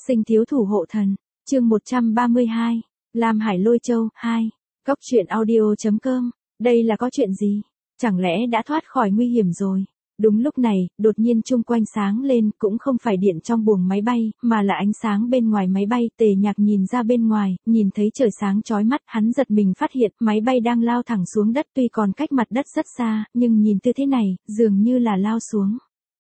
Sinh thiếu thủ hộ thần, chương 132, Lam Hải Lôi Châu, 2, Cóc truyện audio.com, đây là có chuyện gì? Chẳng lẽ đã thoát khỏi nguy hiểm rồi? Đúng lúc này, đột nhiên chung quanh sáng lên, cũng không phải điện trong buồng máy bay, mà là ánh sáng bên ngoài máy bay. Tề Nhạc nhìn ra bên ngoài, nhìn thấy trời sáng chói mắt, hắn giật mình phát hiện máy bay đang lao thẳng xuống đất, tuy còn cách mặt đất rất xa, nhưng nhìn tư thế này, dường như là lao xuống.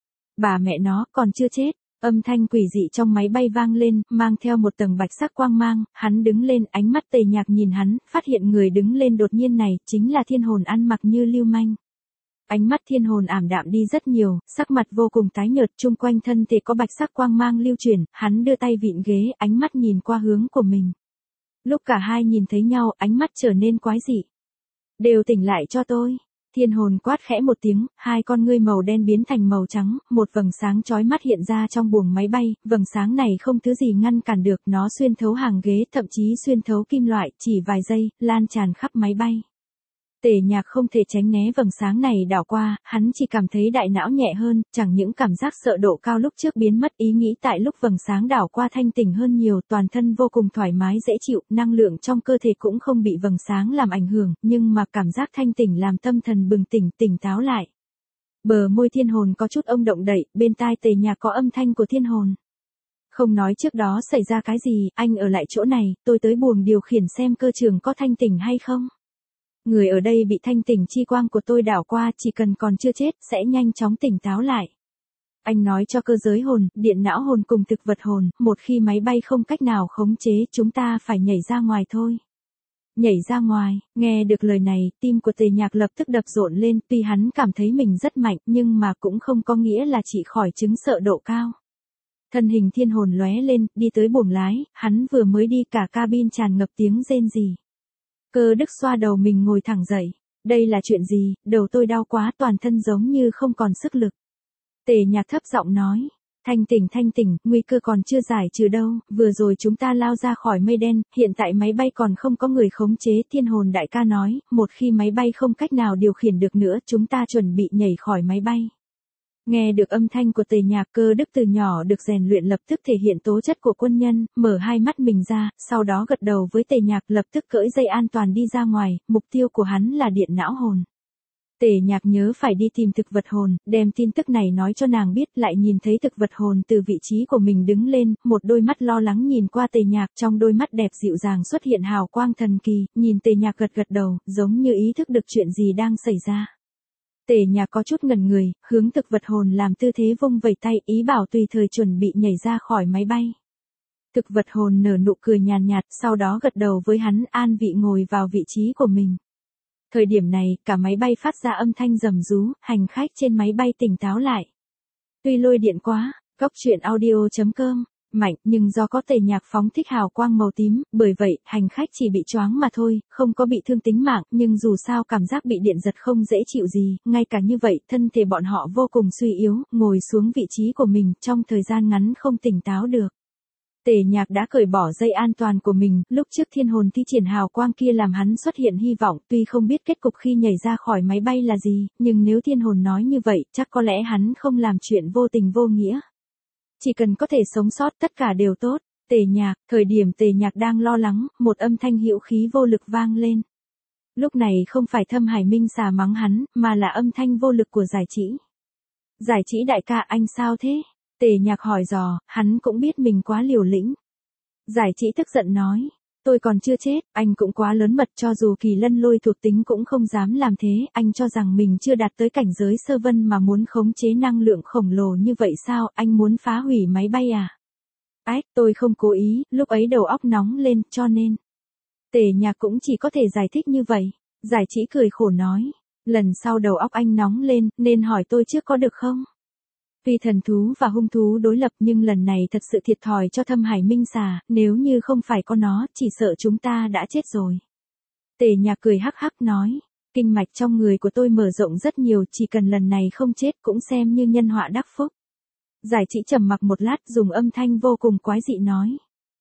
Bà mẹ nó, còn chưa chết. Âm thanh quỷ dị trong máy bay vang lên, mang theo một tầng bạch sắc quang mang, hắn đứng lên, ánh mắt Tề Nhạc nhìn hắn, phát hiện người đứng lên đột nhiên này, chính là Thiên Hồn ăn mặc như lưu manh. Ánh mắt Thiên Hồn ảm đạm đi rất nhiều, sắc mặt vô cùng tái nhợt, chung quanh thân thể có bạch sắc quang mang lưu chuyển, hắn đưa tay vịn ghế, ánh mắt nhìn qua hướng của mình. Lúc cả hai nhìn thấy nhau, ánh mắt trở nên quái dị. Đều tỉnh lại cho tôi. Thiên Hồn quát khẽ một tiếng, hai con ngươi màu đen biến thành màu trắng, một vầng sáng chói mắt hiện ra trong buồng máy bay, vầng sáng này không thứ gì ngăn cản được, nó xuyên thấu hàng ghế, thậm chí xuyên thấu kim loại, chỉ vài giây, lan tràn khắp máy bay. Tề Nhạc không thể tránh né vầng sáng này đảo qua, hắn chỉ cảm thấy đại não nhẹ hơn, chẳng những cảm giác sợ độ cao lúc trước biến mất, ý nghĩ tại lúc vầng sáng đảo qua thanh tỉnh hơn nhiều, toàn thân vô cùng thoải mái dễ chịu, năng lượng trong cơ thể cũng không bị vầng sáng làm ảnh hưởng, nhưng mà cảm giác thanh tỉnh làm tâm thần bừng tỉnh, tỉnh táo lại. Bờ môi Thiên Hồn có chút ông động đậy, bên tai Tề Nhạc có âm thanh của Thiên Hồn. Không nói trước đó xảy ra cái gì, anh ở lại chỗ này, tôi tới buồng điều khiển xem cơ trường có thanh tỉnh hay không. Người ở đây bị thanh tỉnh chi quang của tôi đảo qua, chỉ cần còn chưa chết, sẽ nhanh chóng tỉnh táo lại. Anh nói cho cơ giới hồn, điện não hồn cùng thực vật hồn, một khi máy bay không cách nào khống chế, chúng ta phải nhảy ra ngoài thôi. Nhảy ra ngoài, nghe được lời này, tim của Tề Nhạc lập tức đập rộn lên, tuy hắn cảm thấy mình rất mạnh, nhưng mà cũng không có nghĩa là chỉ khỏi chứng sợ độ cao. Thân hình Thiên Hồn lóe lên, đi tới buồng lái, hắn vừa mới đi cả cabin tràn ngập tiếng rên rỉ. Cơ Đức xoa đầu mình ngồi thẳng dậy. Đây là chuyện gì, đầu tôi đau quá, toàn thân giống như không còn sức lực. Tề Nhạc thấp giọng nói. Thanh tỉnh, nguy cơ còn chưa giải trừ đâu, vừa rồi chúng ta lao ra khỏi mây đen, hiện tại máy bay còn không có người khống chế. Thiên Hồn đại ca nói, một khi máy bay không cách nào điều khiển được nữa, chúng ta chuẩn bị nhảy khỏi máy bay. Nghe được âm thanh của Tề Nhạc, Cơ Đức từ nhỏ được rèn luyện lập tức thể hiện tố chất của quân nhân, mở hai mắt mình ra, sau đó gật đầu với Tề Nhạc lập tức cởi dây an toàn đi ra ngoài, mục tiêu của hắn là điện não hồn. Tề Nhạc nhớ phải đi tìm thực vật hồn, đem tin tức này nói cho nàng biết, lại nhìn thấy thực vật hồn từ vị trí của mình đứng lên, một đôi mắt lo lắng nhìn qua Tề Nhạc, trong đôi mắt đẹp dịu dàng xuất hiện hào quang thần kỳ, nhìn Tề Nhạc gật đầu, giống như ý thức được chuyện gì đang xảy ra. Tề Nhạc có chút ngẩn người, hướng thực vật hồn làm tư thế vung vẩy tay, ý bảo tùy thời chuẩn bị nhảy ra khỏi máy bay. Thực vật hồn nở nụ cười nhàn nhạt, sau đó gật đầu với hắn, an vị ngồi vào vị trí của mình. Thời điểm này, cả máy bay phát ra âm thanh rầm rú, hành khách trên máy bay tỉnh táo lại. Tuy lôi điện quá, Cóc truyện audio.com, mạnh, nhưng do có Tề Nhạc phóng thích hào quang màu tím, bởi vậy, hành khách chỉ bị choáng mà thôi, không có bị thương tính mạng, nhưng dù sao cảm giác bị điện giật không dễ chịu gì, ngay cả như vậy, thân thể bọn họ vô cùng suy yếu, ngồi xuống vị trí của mình, trong thời gian ngắn không tỉnh táo được. Tề Nhạc đã cởi bỏ dây an toàn của mình, lúc trước Thiên Hồn thi triển hào quang kia làm hắn xuất hiện hy vọng, tuy không biết kết cục khi nhảy ra khỏi máy bay là gì, nhưng nếu Thiên Hồn nói như vậy, chắc có lẽ hắn không làm chuyện vô tình vô nghĩa. Chỉ cần có thể sống sót tất cả đều tốt. Tề Nhạc, thời điểm Tề Nhạc đang lo lắng, một âm thanh hữu khí vô lực vang lên. Lúc này không phải Thâm Hải Minh xà mắng hắn, mà là âm thanh vô lực của Giải Chỉ. Giải Chỉ đại ca, anh sao thế? Tề Nhạc hỏi dò, hắn cũng biết mình quá liều lĩnh. Giải Chỉ tức giận nói, tôi còn chưa chết, anh cũng quá lớn mật, cho dù Kỳ Lân Lôi thuộc tính cũng không dám làm thế, anh cho rằng mình chưa đạt tới cảnh giới sơ vân mà muốn khống chế năng lượng khổng lồ như vậy sao, anh muốn phá hủy máy bay à? Ách, tôi không cố ý, lúc ấy đầu óc nóng lên, cho nên. Tề Nhạc cũng chỉ có thể giải thích như vậy. Giải Chỉ cười khổ nói, lần sau đầu óc anh nóng lên, nên hỏi tôi trước có được không? Tuy thần thú và hung thú đối lập nhưng lần này thật sự thiệt thòi cho Thâm Hải Minh xà, nếu như không phải có nó, chỉ sợ chúng ta đã chết rồi. Tề Nhạc cười hắc hắc nói, kinh mạch trong người của tôi mở rộng rất nhiều, chỉ cần lần này không chết cũng xem như nhân họa đắc phúc. Giải Chỉ trầm mặc một lát dùng âm thanh vô cùng quái dị nói.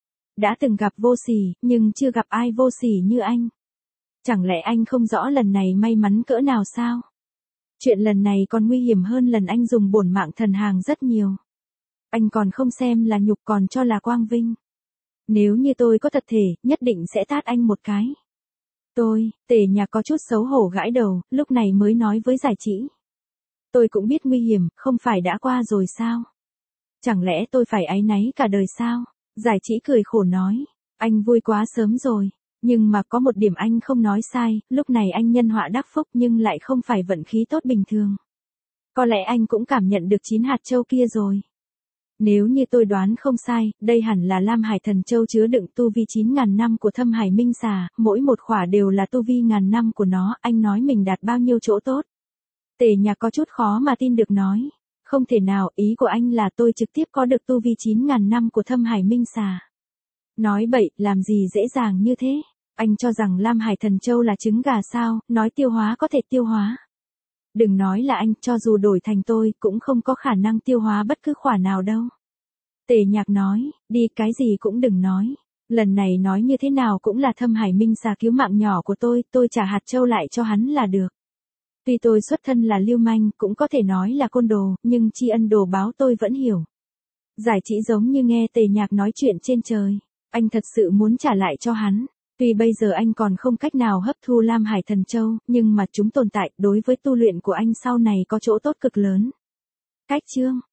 Đã từng gặp vô sỉ, nhưng chưa gặp ai vô sỉ như anh. Chẳng lẽ anh không rõ lần này may mắn cỡ nào sao? Chuyện lần này còn nguy hiểm hơn lần anh dùng bổn mạng thần hàng rất nhiều. Anh còn không xem là nhục còn cho là quang vinh. Nếu như tôi có thật thể, nhất định sẽ tát anh một cái. Tề Nhạc có chút xấu hổ gãi đầu, lúc này mới nói với Giải Chỉ. Tôi cũng biết nguy hiểm, không phải đã qua rồi sao? Chẳng lẽ tôi phải áy náy cả đời sao? Giải Chỉ cười khổ nói. Anh vui quá sớm rồi. Nhưng mà có một điểm anh không nói sai, lúc này anh nhân họa đắc phúc nhưng lại không phải vận khí tốt bình thường. Có lẽ anh cũng cảm nhận được 9 hạt châu kia rồi. Nếu như tôi đoán không sai, đây hẳn là Lam Hải Thần Châu chứa đựng tu vi 9.000 năm của Thâm Hải Minh Xà, mỗi một khỏa đều là tu vi ngàn năm của nó, anh nói mình đạt bao nhiêu chỗ tốt. Tề Nhạc có chút khó mà tin được nói. Không thể nào, ý của anh là tôi trực tiếp có được tu vi 9.000 năm của Thâm Hải Minh Xà. Nói bậy, làm gì dễ dàng như thế? Anh cho rằng Lam Hải Thần Châu là trứng gà sao, nói tiêu hóa có thể tiêu hóa. Đừng nói là anh, cho dù đổi thành tôi, cũng không có khả năng tiêu hóa bất cứ khỏa nào đâu. Tề Nhạc nói, đi cái gì cũng đừng nói. Lần này nói như thế nào cũng là Thâm Hải Minh Xà cứu mạng nhỏ của tôi trả hạt châu lại cho hắn là được. Tuy tôi xuất thân là lưu manh, cũng có thể nói là côn đồ, nhưng tri ân đồ báo tôi vẫn hiểu. Giải Chỉ giống như nghe Tề Nhạc nói chuyện trên trời. Anh thật sự muốn trả lại cho hắn. Tuy bây giờ anh còn không cách nào hấp thu Lam Hải Thần Châu, nhưng mà chúng tồn tại đối với tu luyện của anh sau này có chỗ tốt cực lớn. Cách chương